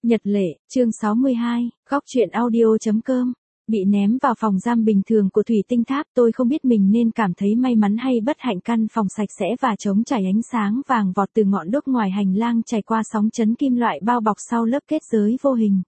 Nhật lệ, chương 62, góc truyện audio.com. Bị ném vào phòng giam bình thường của thủy tinh tháp, tôi không biết mình nên cảm thấy may mắn hay bất hạnh. Căn phòng sạch sẽ và trống trải, ánh sáng vàng vọt từ ngọn đuốc ngoài hành lang trải qua sóng chấn kim loại bao bọc sau lớp kết giới vô hình.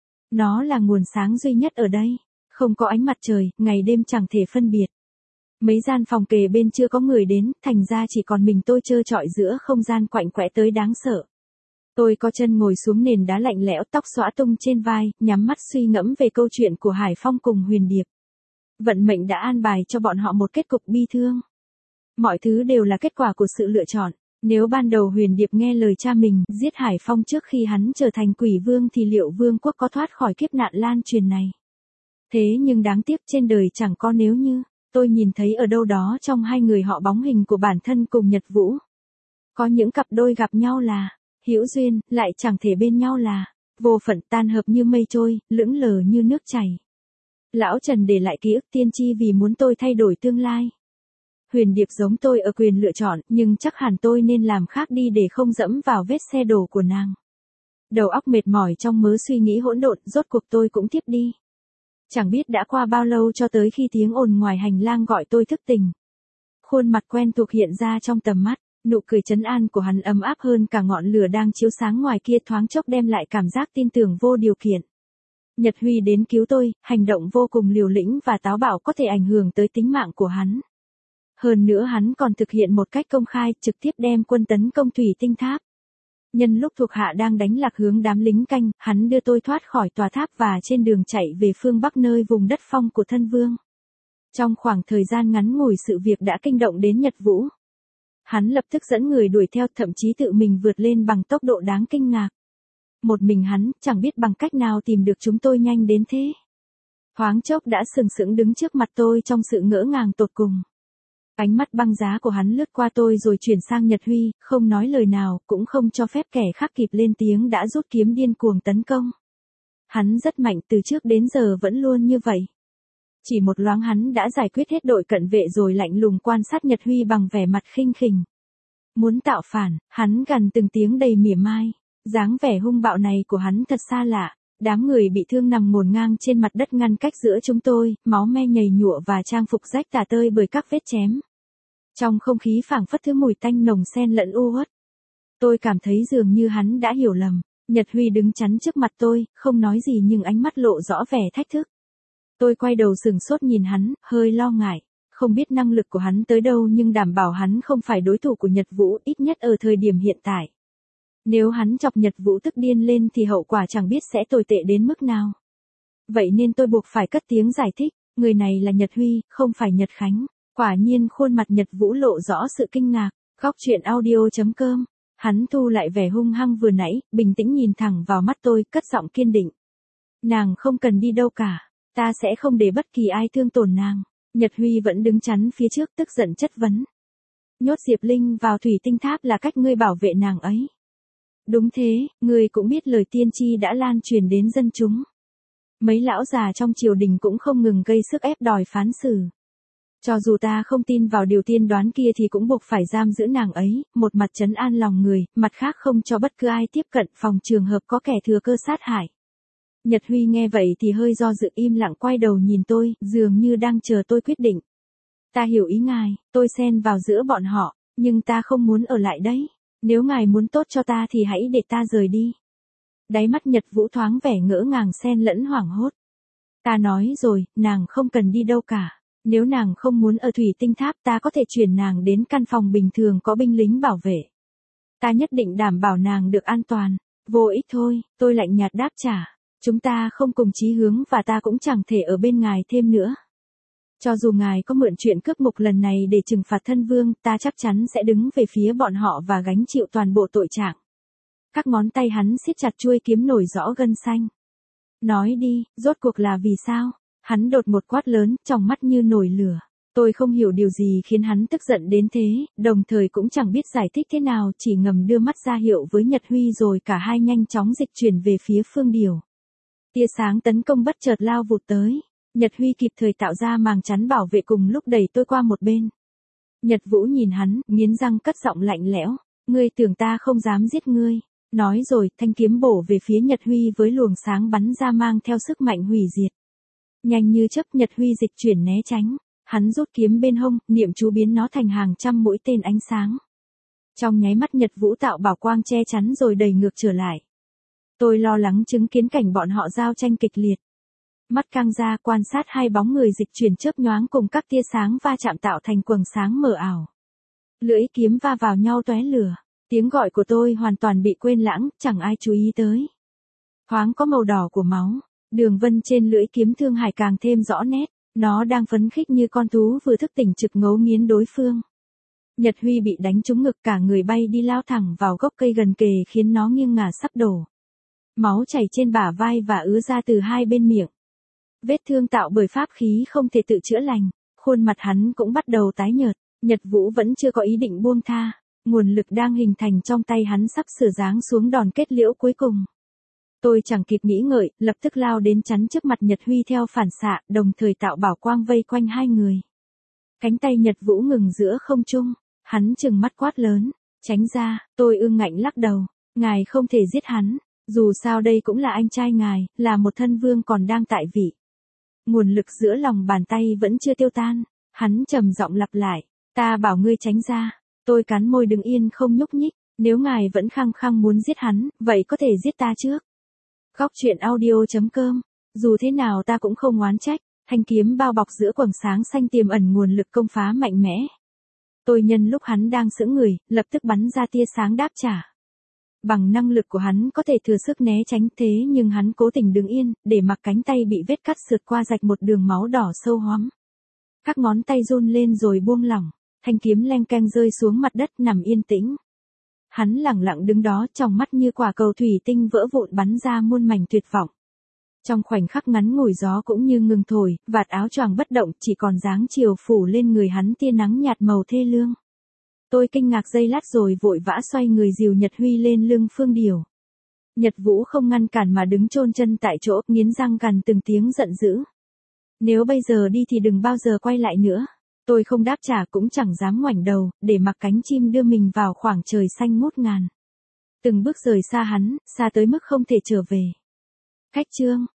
Nó là nguồn sáng duy nhất ở đây. Không có ánh mặt trời, ngày đêm chẳng thể phân biệt. Mấy gian phòng kề bên chưa có người đến, thành ra chỉ còn mình tôi trơ trọi giữa không gian quạnh quẽ tới đáng sợ. Tôi có chân ngồi xuống nền đá lạnh lẽo, tóc xõa tung trên vai, nhắm mắt suy ngẫm về câu chuyện của Hải Phong cùng Huyền Điệp. Vận mệnh đã an bài cho bọn họ một kết cục bi thương. Mọi thứ đều là kết quả của sự lựa chọn. Nếu ban đầu Huyền Điệp nghe lời cha mình, giết Hải Phong trước khi hắn trở thành quỷ vương thì liệu vương quốc có thoát khỏi kiếp nạn lan truyền này? Thế nhưng đáng tiếc, trên đời chẳng có nếu như. Tôi nhìn thấy ở đâu đó trong hai người họ bóng hình của bản thân cùng Nhật Vũ. Có những cặp đôi gặp nhau là hữu duyên, lại chẳng thể bên nhau là vô phận, tan hợp như mây trôi, lững lờ như nước chảy. Lão Trần để lại ký ức tiên tri vì muốn tôi thay đổi tương lai. Huyền Điệp giống tôi ở quyền lựa chọn, nhưng chắc hẳn tôi nên làm khác đi để không dẫm vào vết xe đổ của nàng. Đầu óc mệt mỏi trong mớ suy nghĩ hỗn độn, rốt cuộc tôi cũng tiếp đi. Chẳng biết đã qua bao lâu cho tới khi tiếng ồn ngoài hành lang gọi tôi thức tỉnh. Khuôn mặt quen thuộc hiện ra trong tầm mắt. Nụ cười trấn an của hắn ấm áp hơn cả ngọn lửa đang chiếu sáng ngoài kia, thoáng chốc đem lại cảm giác tin tưởng vô điều kiện. Nhật Huy đến cứu tôi, hành động vô cùng liều lĩnh và táo bạo, có thể ảnh hưởng tới tính mạng của hắn. Hơn nữa hắn còn thực hiện một cách công khai, trực tiếp đem quân tấn công thủy tinh tháp. Nhân lúc thuộc hạ đang đánh lạc hướng đám lính canh, hắn đưa tôi thoát khỏi tòa tháp và trên đường chạy về phương Bắc nơi vùng đất phong của thân vương. Trong khoảng thời gian ngắn ngủi, sự việc đã kinh động đến Nhật Vũ. Hắn lập tức dẫn người đuổi theo, thậm chí tự mình vượt lên bằng tốc độ đáng kinh ngạc. Một mình hắn, chẳng biết bằng cách nào tìm được chúng tôi nhanh đến thế. Thoáng chốc đã sừng sững đứng trước mặt tôi trong sự ngỡ ngàng tột cùng. Ánh mắt băng giá của hắn lướt qua tôi rồi chuyển sang Nhật Huy, không nói lời nào, cũng không cho phép kẻ khác kịp lên tiếng đã rút kiếm điên cuồng tấn công. Hắn rất mạnh, từ trước đến giờ vẫn luôn như vậy. Chỉ một loáng hắn đã giải quyết hết đội cận vệ rồi lạnh lùng quan sát Nhật Huy bằng vẻ mặt khinh khỉnh. Muốn tạo phản, hắn gằn từng tiếng đầy mỉa mai. Dáng vẻ hung bạo này của hắn thật xa lạ. Đám người bị thương nằm ngổn ngang trên mặt đất ngăn cách giữa chúng tôi, máu me nhầy nhụa và trang phục rách tả tơi bởi các vết chém. Trong không khí phảng phất thứ mùi tanh nồng xen lẫn u uất. Tôi cảm thấy dường như hắn đã hiểu lầm. Nhật Huy đứng chắn trước mặt tôi, không nói gì nhưng ánh mắt lộ rõ vẻ thách thức. Tôi quay đầu sừng sốt nhìn hắn, hơi lo ngại. Không biết năng lực của hắn tới đâu nhưng đảm bảo hắn không phải đối thủ của Nhật Vũ, ít nhất ở thời điểm hiện tại. Nếu hắn chọc Nhật Vũ tức điên lên thì hậu quả chẳng biết sẽ tồi tệ đến mức nào. Vậy nên tôi buộc phải cất tiếng giải thích, người này là Nhật Huy, không phải Nhật Khánh. Quả nhiên khuôn mặt Nhật Vũ lộ rõ sự kinh ngạc. Góc truyện audio.com. Hắn thu lại vẻ hung hăng vừa nãy, bình tĩnh nhìn thẳng vào mắt tôi, cất giọng kiên định. Nàng không cần đi đâu cả. Ta sẽ không để bất kỳ ai thương tổn nàng. Nhật Huy vẫn đứng chắn phía trước, tức giận chất vấn. Nhốt Diệp Linh vào thủy tinh tháp là cách ngươi bảo vệ nàng ấy. Đúng thế, ngươi cũng biết lời tiên tri đã lan truyền đến dân chúng. Mấy lão già trong triều đình cũng không ngừng gây sức ép đòi phán xử. Cho dù ta không tin vào điều tiên đoán kia thì cũng buộc phải giam giữ nàng ấy, một mặt trấn an lòng người, mặt khác không cho bất cứ ai tiếp cận phòng trường hợp có kẻ thừa cơ sát hại. Nhật Huy nghe vậy thì hơi do dự, im lặng quay đầu nhìn tôi, dường như đang chờ tôi quyết định. Ta hiểu ý ngài, tôi xen vào giữa bọn họ, nhưng ta không muốn ở lại đấy. Nếu ngài muốn tốt cho ta thì hãy để ta rời đi. Đáy mắt Nhật Vũ thoáng vẻ ngỡ ngàng xen lẫn hoảng hốt. Ta nói rồi, nàng không cần đi đâu cả. Nếu nàng không muốn ở thủy tinh tháp ta có thể chuyển nàng đến căn phòng bình thường có binh lính bảo vệ. Ta nhất định đảm bảo nàng được an toàn. Vô ích thôi, tôi lạnh nhạt đáp trả. Chúng ta không cùng chí hướng và ta cũng chẳng thể ở bên ngài thêm nữa. Cho dù ngài có mượn chuyện cướp ngục lần này để trừng phạt thân vương, ta chắc chắn sẽ đứng về phía bọn họ và gánh chịu toàn bộ tội trạng. Các ngón tay hắn siết chặt chuôi kiếm nổi rõ gân xanh. Nói đi, rốt cuộc là vì sao? Hắn đột một quát lớn, trong mắt như nổi lửa. Tôi không hiểu điều gì khiến hắn tức giận đến thế, đồng thời cũng chẳng biết giải thích thế nào, chỉ ngầm đưa mắt ra hiệu với Nhật Huy rồi cả hai nhanh chóng dịch chuyển về phía Phương Điều. Tia sáng tấn công bất chợt lao vụt tới. Nhật Huy kịp thời tạo ra màng chắn bảo vệ cùng lúc đẩy tôi qua một bên. Nhật Vũ nhìn hắn, nghiến răng cất giọng lạnh lẽo. Ngươi tưởng ta không dám giết ngươi. Nói rồi, thanh kiếm bổ về phía Nhật Huy với luồng sáng bắn ra mang theo sức mạnh hủy diệt. Nhanh như chớp Nhật Huy dịch chuyển né tránh. Hắn rút kiếm bên hông, niệm chú biến nó thành hàng trăm mũi tên ánh sáng. Trong nháy mắt Nhật Vũ tạo bảo quang che chắn rồi đẩy ngược trở lại. Tôi lo lắng chứng kiến cảnh bọn họ giao tranh kịch liệt. Mắt căng ra quan sát hai bóng người dịch chuyển chớp nhoáng cùng các tia sáng va chạm tạo thành quầng sáng mờ ảo. Lưỡi kiếm va vào nhau tóe lửa. Tiếng gọi của tôi hoàn toàn bị quên lãng, chẳng ai chú ý tới. Thoáng có màu đỏ của máu, đường vân trên lưỡi kiếm Thương Hải càng thêm rõ nét. Nó đang phấn khích như con thú vừa thức tỉnh trực ngấu nghiến đối phương. Nhật Huy bị đánh trúng ngực, cả người bay đi lao thẳng vào gốc cây gần kề khiến nó nghiêng ngả sắp đổ. Máu chảy trên bả vai và ứa ra từ hai bên miệng. Vết thương tạo bởi pháp khí không thể tự chữa lành, khuôn mặt hắn cũng bắt đầu tái nhợt. Nhật Vũ vẫn chưa có ý định buông tha, nguồn lực đang hình thành trong tay hắn sắp sửa giáng xuống đòn kết liễu cuối cùng. Tôi chẳng kịp nghĩ ngợi, lập tức lao đến chắn trước mặt Nhật Huy theo phản xạ, đồng thời tạo bảo quang vây quanh hai người. Cánh tay Nhật Vũ ngừng giữa không trung, hắn trừng mắt quát lớn, tránh ra. Tôi ương ngạnh lắc đầu, ngài không thể giết hắn, dù sao đây cũng là anh trai ngài, là một thân vương còn đang tại vị. Nguồn lực giữa lòng bàn tay vẫn chưa tiêu tan, hắn trầm giọng lặp lại, ta bảo ngươi tránh ra. Tôi cắn môi đứng yên không nhúc nhích, nếu ngài vẫn khăng khăng muốn giết hắn, vậy có thể giết ta trước. Góc truyện audio.com, dù thế nào ta cũng không oán trách, thanh kiếm bao bọc giữa quầng sáng xanh tiềm ẩn nguồn lực công phá mạnh mẽ. Tôi nhân lúc hắn đang sững người, lập tức bắn ra tia sáng đáp trả. Bằng năng lực của hắn có thể thừa sức né tránh thế nhưng hắn cố tình đứng yên, để mặc cánh tay bị vết cắt sượt qua rạch một đường máu đỏ sâu hoắm. Các ngón tay run lên rồi buông lỏng, thanh kiếm leng keng rơi xuống mặt đất nằm yên tĩnh. Hắn lẳng lặng đứng đó, trong mắt như quả cầu thủy tinh vỡ vụn bắn ra muôn mảnh tuyệt vọng. Trong khoảnh khắc ngắn ngủi gió cũng như ngừng thổi, vạt áo choàng bất động, chỉ còn dáng chiều phủ lên người hắn tia nắng nhạt màu thê lương. Tôi kinh ngạc giây lát rồi vội vã xoay người dìu Nhật Huy lên lưng Phương Điểu. Nhật Vũ không ngăn cản mà đứng chôn chân tại chỗ, nghiến răng gằn từng tiếng giận dữ. Nếu bây giờ đi thì đừng bao giờ quay lại nữa. Tôi không đáp trả cũng chẳng dám ngoảnh đầu, để mặc cánh chim đưa mình vào khoảng trời xanh ngút ngàn. Từng bước rời xa hắn, xa tới mức không thể trở về. Khách chương